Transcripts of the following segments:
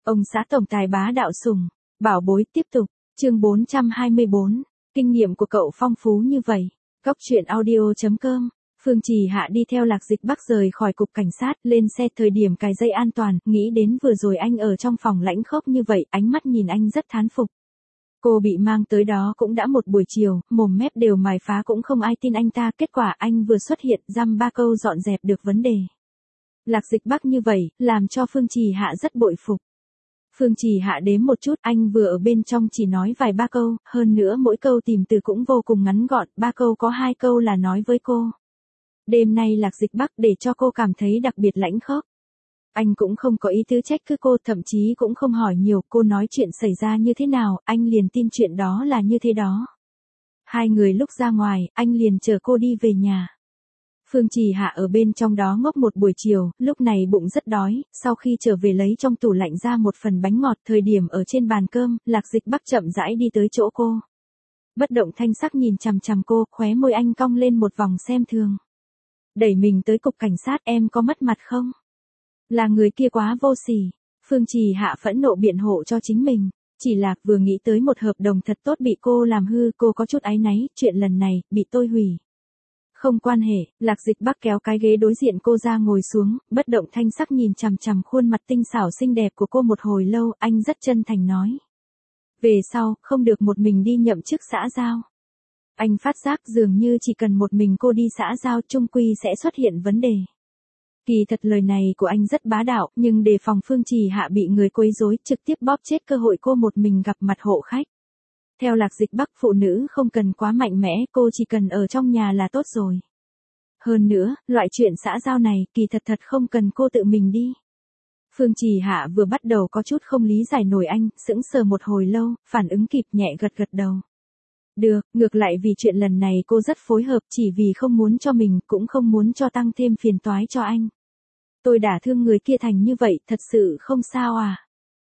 Ông xã tổng tài bá đạo sủng, bảo bối tiếp tục, chương 424, kinh nghiệm của cậu phong phú như vậy. Góc truyện audio.com. Phương Trì Hạ đi theo Lạc Dịch Bắc rời khỏi cục cảnh sát, lên xe thời điểm cài dây an toàn, nghĩ đến vừa rồi anh ở trong phòng lãnh khốc như vậy, ánh mắt nhìn anh rất thán phục. Cô bị mang tới đó cũng đã một buổi chiều, mồm mép đều mài phá cũng không ai tin anh ta, kết quả anh vừa xuất hiện, dăm ba câu dọn dẹp được vấn đề. Lạc Dịch Bắc như vậy, làm cho Phương Trì Hạ rất bội phục. Phương Trì Hạ đếm một chút, anh vừa ở bên trong chỉ nói vài ba câu, hơn nữa mỗi câu tìm từ cũng vô cùng ngắn gọn, ba câu có hai câu là nói với cô. Đêm nay Lạc Dịch Bắc để cho cô cảm thấy đặc biệt lãnh khốc. Anh cũng không có ý tứ trách cứ cô, thậm chí cũng không hỏi nhiều, cô nói chuyện xảy ra như thế nào, anh liền tin chuyện đó là như thế đó. Hai người lúc ra ngoài, anh liền chở cô đi về nhà. Phương Trì Hạ ở bên trong đó ngốc một buổi chiều, lúc này bụng rất đói, sau khi trở về lấy trong tủ lạnh ra một phần bánh ngọt, thời điểm ở trên bàn cơm, Lạc Dịch Bắc chậm rãi đi tới chỗ cô. Bất động thanh sắc nhìn chằm chằm cô, khóe môi anh cong lên một vòng xem thường. Đẩy mình tới cục cảnh sát, em có mất mặt không? Là người kia quá vô sỉ. Phương Trì Hạ phẫn nộ biện hộ cho chính mình. Chỉ là vừa nghĩ tới một hợp đồng thật tốt bị cô làm hư, cô có chút áy náy, chuyện lần này, bị tôi hủy. Không quan hệ, Lạc Dịch Bắc kéo cái ghế đối diện cô ra ngồi xuống, bất động thanh sắc nhìn chằm chằm khuôn mặt tinh xảo xinh đẹp của cô một hồi lâu, anh rất chân thành nói. Về sau, không được một mình đi nhậm chức xã giao. Anh phát giác dường như chỉ cần một mình cô đi xã giao chung quy sẽ xuất hiện vấn đề. Kỳ thật lời này của anh rất bá đạo, nhưng đề phòng Phương Trì Hạ bị người quấy rối, trực tiếp bóp chết cơ hội cô một mình gặp mặt hộ khách. Theo Lạc Dịch Bắc, phụ nữ không cần quá mạnh mẽ, cô chỉ cần ở trong nhà là tốt rồi. Hơn nữa, loại chuyện xã giao này, kỳ thật không cần cô tự mình đi. Phương Trì Hạ vừa bắt đầu có chút không lý giải nổi anh, sững sờ một hồi lâu, phản ứng kịp nhẹ gật gật đầu. Được, ngược lại vì chuyện lần này cô rất phối hợp, chỉ vì không muốn cho mình, cũng không muốn cho tăng thêm phiền toái cho anh. Tôi đả thương người kia thành như vậy, thật sự không sao à?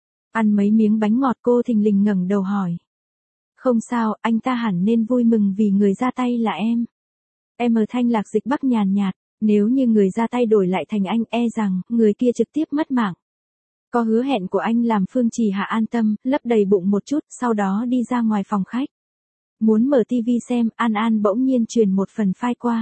Ăn mấy miếng bánh ngọt, cô thình lình ngẩng đầu hỏi. Không sao, anh ta hẳn nên vui mừng vì người ra tay là em. Em ở thanh Lạc Dịch Bắc nhàn nhạt, nếu như người ra tay đổi lại thành anh, e rằng, người kia trực tiếp mất mạng. Có hứa hẹn của anh làm Phương Trì Hạ an tâm, lấp đầy bụng một chút, sau đó đi ra ngoài phòng khách. Muốn mở TV xem, An An bỗng nhiên truyền một phần file qua.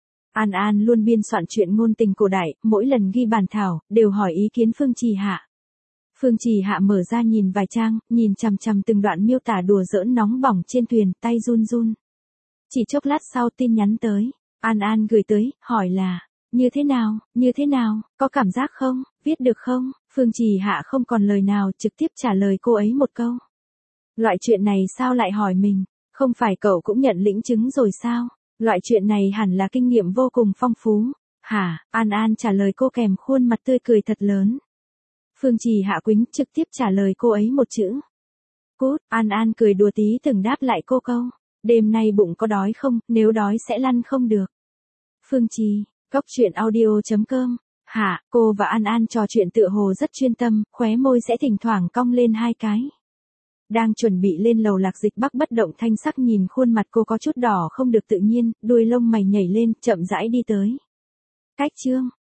An An luôn biên soạn truyện ngôn tình cổ đại, mỗi lần ghi bản thảo, đều hỏi ý kiến Phương Trì Hạ. Phương Trì Hạ mở ra nhìn vài trang, nhìn chằm chằm từng đoạn miêu tả đùa giỡn nóng bỏng trên thuyền, tay run run. Chỉ chốc lát sau tin nhắn tới, An An gửi tới, hỏi là, như thế nào, có cảm giác không, viết được không? Phương Trì Hạ không còn lời nào, trực tiếp trả lời cô ấy một câu. Loại chuyện này sao lại hỏi mình, không phải cậu cũng nhận lĩnh chứng rồi sao? Loại chuyện này hẳn là kinh nghiệm vô cùng phong phú. Hả? An An trả lời cô kèm khuôn mặt tươi cười thật lớn. Phương Trì Hạ quýnh trực tiếp trả lời cô ấy một chữ. Cút. An An cười đùa tí từng đáp lại cô câu. Đêm nay bụng có đói không, nếu đói sẽ lăn không được. Phương Trì, góc truyện audio.com. Hả? Cô và An An trò chuyện tựa hồ rất chuyên tâm, khóe môi sẽ thỉnh thoảng cong lên hai cái. Đang chuẩn bị lên lầu, Lạc Dịch Bắc bất động thanh sắc nhìn khuôn mặt cô có chút đỏ không được tự nhiên, đuôi lông mày nhảy lên, chậm rãi đi tới. Cách chương.